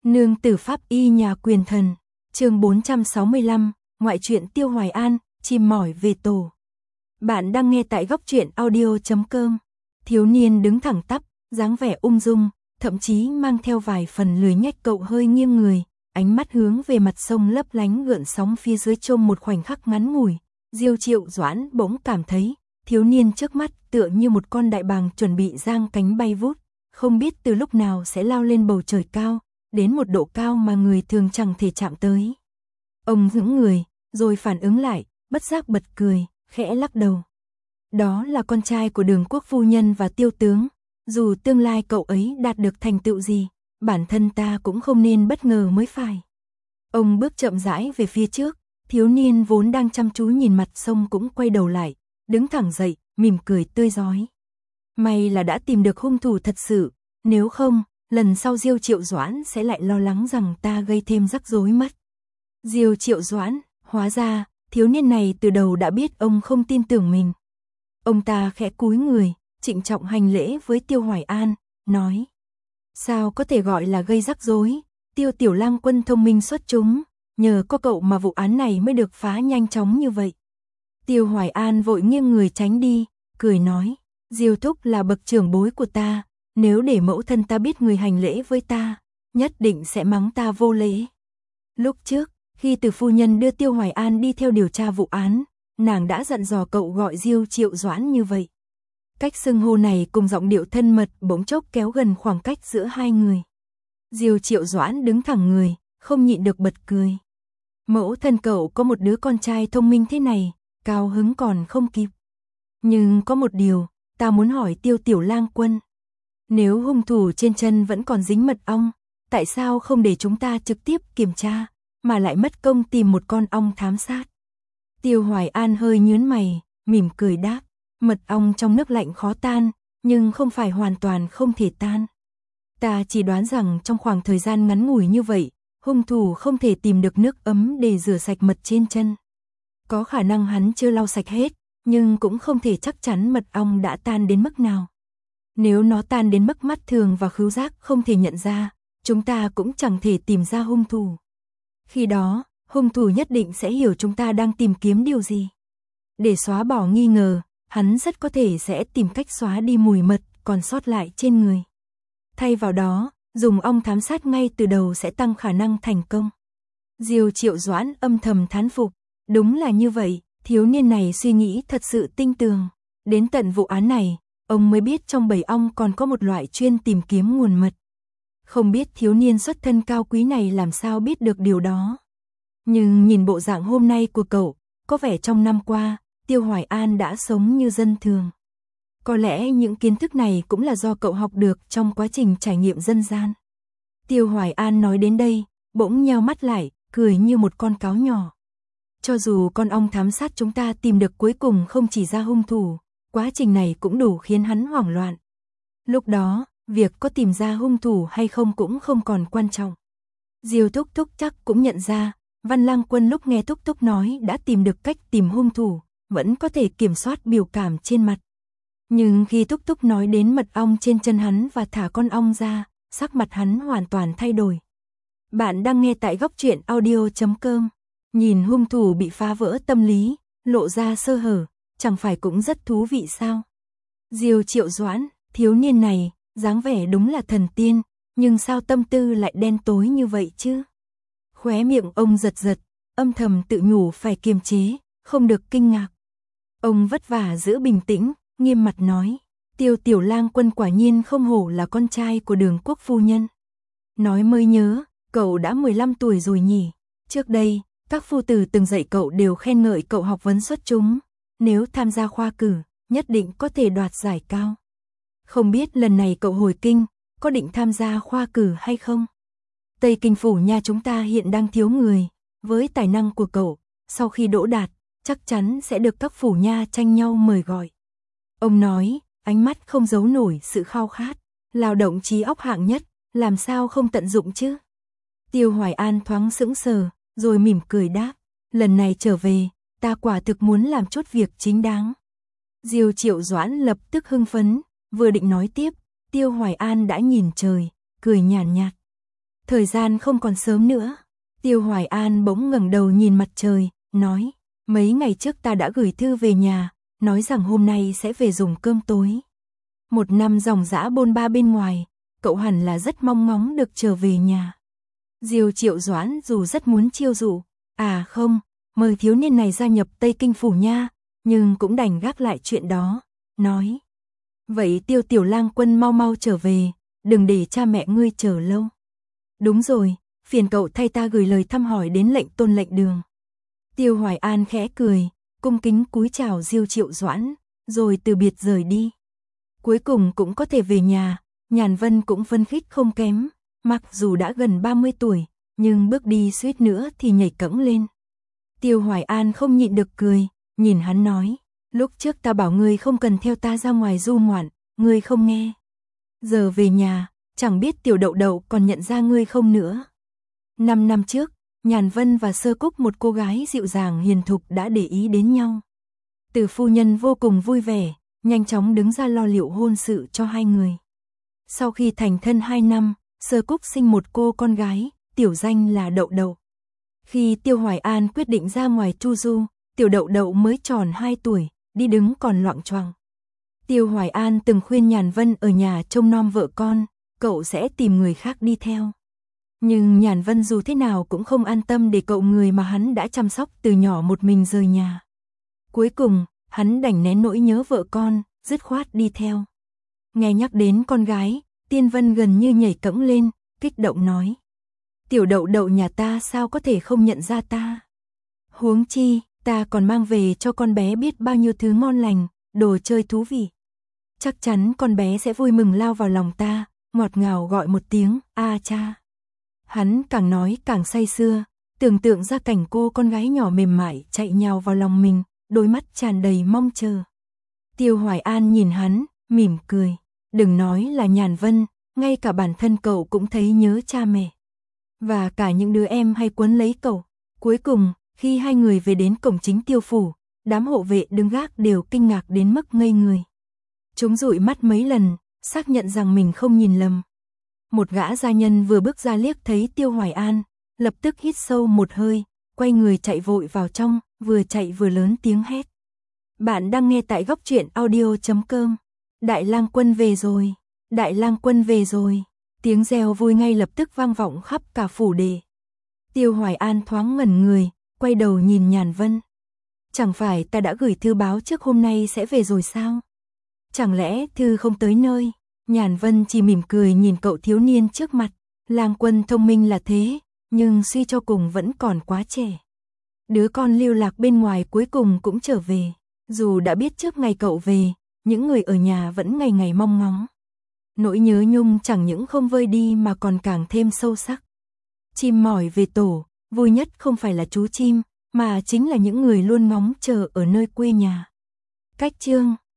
Nương tử pháp y nhà quyền thần, chương 465, ngoại truyện Tiêu Hoài An, chim mỏi về tổ. Bạn đang nghe tại góc truyện audio.com. Thiếu niên đứng thẳng tắp, dáng vẻ ung dung, thậm chí mang theo vài phần lười nhếch, cậu hơi nghiêng người, ánh mắt hướng về mặt sông lấp lánh gợn sóng phía dưới. Trong một khoảnh khắc ngắn ngủi, Diêu Triệu Doãn bỗng cảm thấy, thiếu niên trước mắt tựa như một con đại bàng chuẩn bị giang cánh bay vút, không biết từ lúc nào sẽ lao lên bầu trời cao, đến một độ cao mà người thường chẳng thể chạm tới. Ông hững người, rồi phản ứng lại, bất giác bật cười, khẽ lắc đầu. Đó là con trai của Đường Quốc phu nhân và Tiêu tướng, dù tương lai cậu ấy đạt được thành tựu gì, bản thân ta cũng không nên bất ngờ mới phải. Ông bước chậm rãi về phía trước, thiếu niên vốn đang chăm chú nhìn mặt sông cũng quay đầu lại, đứng thẳng dậy, mỉm cười tươi rói. May là đã tìm được hung thủ thật sự, nếu không, lần sau Diêu Triệu Doãn sẽ lại lo lắng rằng ta gây thêm rắc rối mất. Diêu Triệu Doãn, hóa ra, thiếu niên này từ đầu đã biết ông không tin tưởng mình. Ông ta khẽ cúi người, trịnh trọng hành lễ với Tiêu Hoài An, nói. Sao có thể gọi là gây rắc rối, Tiêu tiểu lang quân thông minh xuất chúng, nhờ có cậu mà vụ án này mới được phá nhanh chóng như vậy. Tiêu Hoài An vội nghiêng người tránh đi, cười nói, Diêu thúc là bậc trưởng bối của ta, nếu để mẫu thân ta biết người hành lễ với ta, nhất định sẽ mắng ta vô lễ. Lúc trước, khi Từ phu nhân đưa Tiêu Hoài An đi theo điều tra vụ án, nàng đã dặn dò cậu gọi Diêu Triệu Doãn như vậy. Cách xưng hô này cùng giọng điệu thân mật bỗng chốc kéo gần khoảng cách giữa hai người. Diêu Triệu Doãn đứng thẳng người, không nhịn được bật cười. Mẫu thân cậu có một đứa con trai thông minh thế này, cao hứng còn không kịp. Nhưng có một điều, ta muốn hỏi Tiêu tiểu lang quân. Nếu hung thủ trên chân vẫn còn dính mật ong, tại sao không để chúng ta trực tiếp kiểm tra, mà lại mất công tìm một con ong thám sát? Tiêu Hoài An hơi nhướng mày, mỉm cười đáp, mật ong trong nước lạnh khó tan, nhưng không phải hoàn toàn không thể tan. Ta chỉ đoán rằng trong khoảng thời gian ngắn ngủi như vậy, hung thủ không thể tìm được nước ấm để rửa sạch mật trên chân. Có khả năng hắn chưa lau sạch hết, nhưng cũng không thể chắc chắn mật ong đã tan đến mức nào. Nếu nó tan đến mức mắt thường và khứu giác không thể nhận ra, chúng ta cũng chẳng thể tìm ra hung thủ. Khi đó, hung thủ nhất định sẽ hiểu chúng ta đang tìm kiếm điều gì. Để xóa bỏ nghi ngờ, hắn rất có thể sẽ tìm cách xóa đi mùi mật còn sót lại trên người. Thay vào đó, dùng ong thám sát ngay từ đầu sẽ tăng khả năng thành công. Diêu Triệu Doãn âm thầm thán phục, đúng là như vậy, thiếu niên này suy nghĩ thật sự tinh tường. Đến tận vụ án này, ông mới biết trong bầy ong còn có một loại chuyên tìm kiếm nguồn mật. Không biết thiếu niên xuất thân cao quý này làm sao biết được điều đó. Nhưng nhìn bộ dạng hôm nay của cậu, có vẻ trong năm qua, Tiêu Hoài An đã sống như dân thường. Có lẽ những kiến thức này cũng là do cậu học được trong quá trình trải nghiệm dân gian. Tiêu Hoài An nói đến đây, bỗng nheo mắt lại, cười như một con cáo nhỏ. Cho dù con ong thám sát chúng ta tìm được cuối cùng không chỉ ra hung thủ, quá trình này cũng đủ khiến hắn hoảng loạn. Lúc đó, việc có tìm ra hung thủ hay không cũng không còn quan trọng. Diêu Thúc Thúc chắc cũng nhận ra, Văn Lang Quân lúc nghe Thúc Thúc nói đã tìm được cách tìm hung thủ, vẫn có thể kiểm soát biểu cảm trên mặt. Nhưng khi Thúc Thúc nói đến mật ong trên chân hắn và thả con ong ra, sắc mặt hắn hoàn toàn thay đổi. Bạn đang nghe tại góc truyện audio.com. Nhìn hung thủ bị phá vỡ tâm lý, lộ ra sơ hở, chẳng phải cũng rất thú vị sao? Diêu Triệu Doãn, thiếu niên này, dáng vẻ đúng là thần tiên, nhưng sao tâm tư lại đen tối như vậy chứ? Khóe miệng ông giật giật, âm thầm tự nhủ phải kiềm chế, không được kinh ngạc. Ông vất vả giữ bình tĩnh, nghiêm mặt nói, Tiêu tiểu lang quân quả nhiên không hổ là con trai của Đường Quốc phu nhân. Nói mới nhớ, cậu đã 15 tuổi rồi nhỉ? Trước đây, các phu tử từng dạy cậu đều khen ngợi cậu học vấn xuất chúng, nếu tham gia khoa cử, nhất định có thể đoạt giải cao. Không biết lần này cậu hồi kinh, có định tham gia khoa cử hay không? Tây Kinh phủ nha chúng ta hiện đang thiếu người, với tài năng của cậu, sau khi đỗ đạt, chắc chắn sẽ được các phủ nha tranh nhau mời gọi. Ông nói, ánh mắt không giấu nổi sự khao khát, lao động trí óc hạng nhất, làm sao không tận dụng chứ? Tiêu Hoài An thoáng sững sờ, rồi mỉm cười đáp, lần này trở về, ta quả thực muốn làm chút việc chính đáng. Diêu Triệu Doãn lập tức hưng phấn, vừa định nói tiếp, Tiêu Hoài An đã nhìn trời, cười nhàn nhạt. thời gian không còn sớm nữa. Tiêu Hoài An bỗng ngẩng đầu nhìn mặt trời, nói, mấy ngày trước ta đã gửi thư về nhà, nói rằng hôm nay sẽ về dùng cơm tối. Một năm ròng rã bôn ba bên ngoài, cậu hẳn là rất mong ngóng được trở về nhà. Diêu Triệu Doãn dù rất muốn chiêu dụ, không, mời thiếu niên này gia nhập Tây Kinh phủ nha, nhưng cũng đành gác lại chuyện đó, nói. Vậy Tiêu tiểu lang quân mau mau trở về, đừng để cha mẹ ngươi chờ lâu. Đúng rồi, phiền cậu thay ta gửi lời thăm hỏi đến lệnh tôn lệnh đường. Tiêu Hoài An khẽ cười, cung kính cúi chào Diêu Triệu Doãn, rồi từ biệt rời đi. Cuối cùng cũng có thể về nhà, Nhàn Vân cũng phấn khích không kém, mặc dù đã gần 30 tuổi, nhưng bước đi suýt nữa thì nhảy cẫng lên. Tiêu Hoài An không nhịn được cười, nhìn hắn nói, lúc trước ta bảo ngươi không cần theo ta ra ngoài du ngoạn, ngươi không nghe. Giờ về nhà, chẳng biết tiểu đậu đậu còn nhận ra ngươi không nữa. 5 năm trước, Nhàn Vân và Sơ Cúc, một cô gái dịu dàng hiền thục, đã để ý đến nhau. Từ phu nhân vô cùng vui vẻ, nhanh chóng đứng ra lo liệu hôn sự cho hai người. Sau khi thành thân 2 năm, Sơ Cúc sinh một cô con gái, tiểu danh là Đậu Đậu. Khi Tiêu Hoài An quyết định ra ngoài chu du, tiểu Đậu Đậu mới tròn 2 tuổi, đi đứng còn loạng choạng. Tiêu Hoài An từng khuyên Nhàn Vân ở nhà trông nom vợ con, cậu sẽ tìm người khác đi theo. Nhưng Nhàn Vân dù thế nào cũng không an tâm để cậu người mà hắn đã chăm sóc từ nhỏ một mình rời nhà. Cuối cùng, hắn đành nén nỗi nhớ vợ con, dứt khoát đi theo. Nghe nhắc đến con gái, Tiên Vân gần như nhảy cẫng lên, kích động nói. Tiểu Đậu Đậu nhà ta sao có thể không nhận ra ta? Huống chi, ta còn mang về cho con bé biết bao nhiêu thứ ngon lành, đồ chơi thú vị. Chắc chắn con bé sẽ vui mừng lao vào lòng ta, ngọt ngào gọi một tiếng, a cha. Hắn càng nói càng say sưa, tưởng tượng ra cảnh cô con gái nhỏ mềm mại chạy nhào vào lòng mình, đôi mắt tràn đầy mong chờ. Tiêu Hoài An nhìn hắn, mỉm cười. Đừng nói là Nhàn Vân, ngay cả bản thân cậu cũng thấy nhớ cha mẹ. Và cả những đứa em hay quấn lấy cậu. Cuối cùng, khi hai người về đến cổng chính Tiêu phủ, đám hộ vệ đứng gác đều kinh ngạc đến mức ngây người. Chúng dụi mắt mấy lần, xác nhận rằng mình không nhìn lầm. Một gã gia nhân vừa bước ra liếc thấy Tiêu Hoài An, lập tức hít sâu một hơi, quay người chạy vội vào trong, vừa chạy vừa lớn tiếng hét. Bạn đang nghe tại Góc Truyện Audio.com. Đại lang quân về rồi, Đại lang quân về rồi. Tiếng reo vui ngay lập tức vang vọng khắp cả phủ đệ. Tiêu Hoài An thoáng ngẩn người, quay đầu nhìn Nhàn Vân. Chẳng phải ta đã gửi thư báo trước hôm nay sẽ về rồi sao? Chẳng lẽ thư không tới nơi? Nhàn Vân chỉ mỉm cười nhìn cậu thiếu niên trước mặt. Lang quân thông minh là thế, nhưng suy cho cùng vẫn còn quá trẻ. Đứa con lưu lạc bên ngoài cuối cùng cũng trở về. Dù đã biết trước ngày cậu về, những người ở nhà vẫn ngày ngày mong ngóng. Nỗi nhớ nhung chẳng những không vơi đi mà còn càng thêm sâu sắc. Chim mỏi về tổ, vui nhất không phải là chú chim, mà chính là những người luôn ngóng chờ ở nơi quê nhà. Cách chương